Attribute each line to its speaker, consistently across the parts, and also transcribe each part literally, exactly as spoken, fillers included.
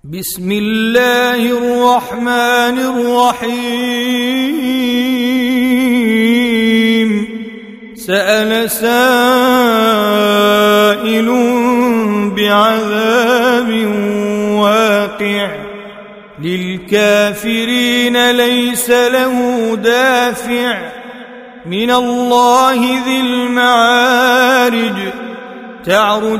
Speaker 1: بسم الله الرحمن الرحيم سأل سائل بعذاب واقع للكافرين ليس له دافع من الله ذي المعارج تعرج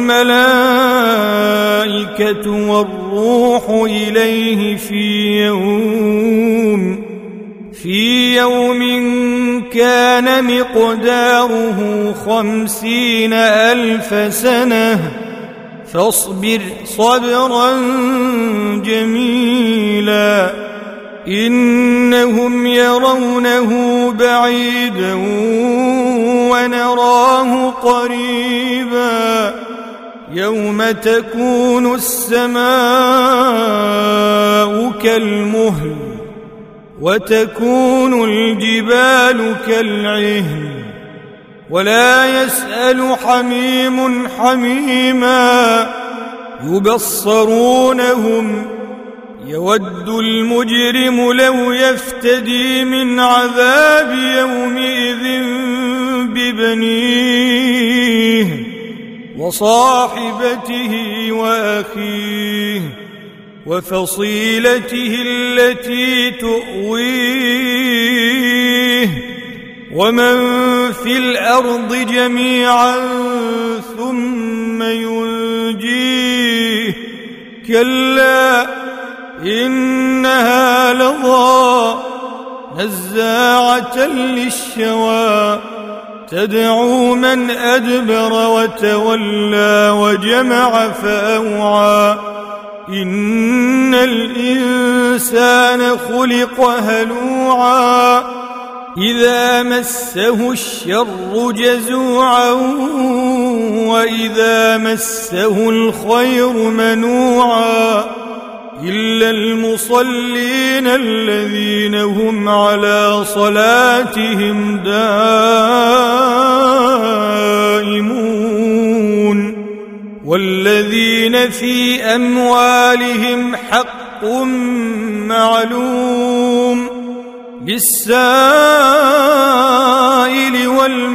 Speaker 1: الملائكة والروح إليه في يوم في يوم كان مقداره خمسين ألف سنة فاصبر صبرا جميلا إنهم يرونه بعيدا ونراه قريبا يوم تكون السماء كالمهل وتكون الجبال كالعهن ولا يسأل حميم حميما يبصرونهم يود المجرم لو يفتدي من عذاب يومئذ ببنيه وصاحبته وأخيه وفصيلته التي تؤويه ومن في الأرض جميعا ثم ينجيه كلا إنها لظى نزاعة للشوى تدعو من أدبر وتولى وجمع فأوعى إن الإنسان خلق هلوعا إذا مسه الشر جزوعا وإذا مسه الخير منوعا إلا المصلين الذين هم على صلاتهم دائمون والذين في أموالهم حق معلوم للسائل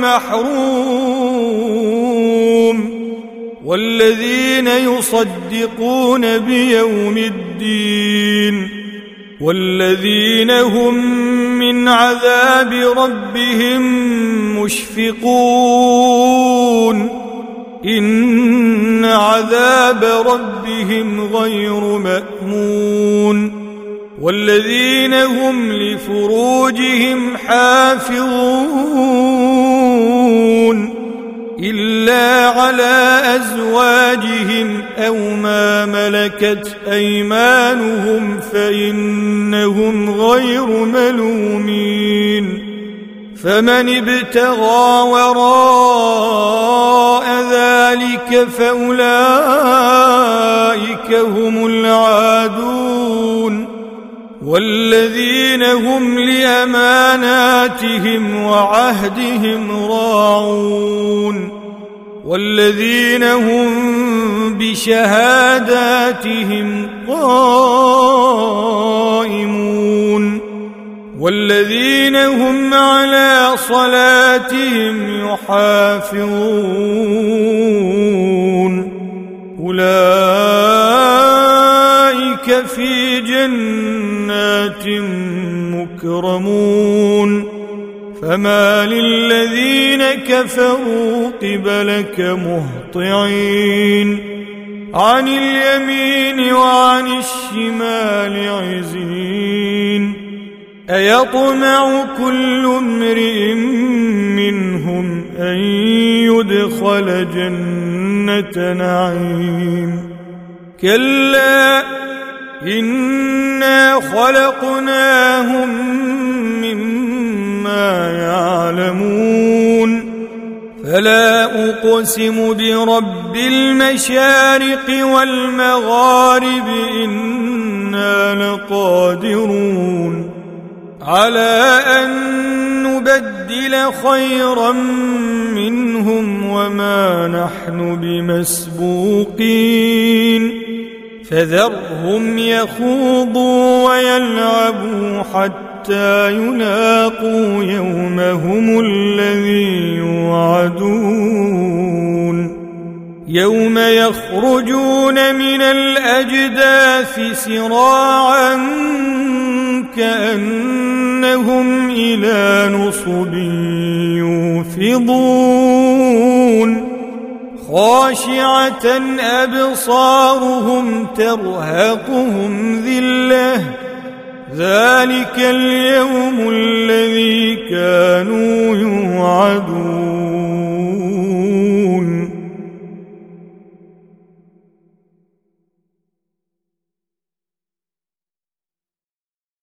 Speaker 1: والمحروم والذين يصدقون بيوم الدين والذين هم من عذاب ربهم مشفقون إن عذاب ربهم غير مأمون والذين هم لفروجهم حافظون إلا على أزواجهم أو ما ملكت أيمانهم فإنهم غير ملومين فمن ابتغى وراء ذلك فأولئك هم العادون والذين هم لأماناتهم وعهدهم راعون والذين هم بشهاداتهم قائمون والذين هم على صلاتهم يحافظون أولئك في جنات مكرمون فما للذين كفروا قبلك مهطعين عن اليمين وعن الشمال عزين أيطمع كل امرئ منهم أن يدخل جنة نعيم كلا إنا خلقناهم مما يعلمون فلا أقسم برب المشارق والمغارب إنا لقادرون على أن نبدل خيرا منهم وما نحن بمسبوقين فذرهم يخوضوا ويلعبوا حتى يلاقوا يومهم الذي يوعدون يوم يخرجون من الأجداث سراعا كأنهم إلى نصب يوفضون خاشعة أبصارهم ترهقهم ذلة ذلك اليوم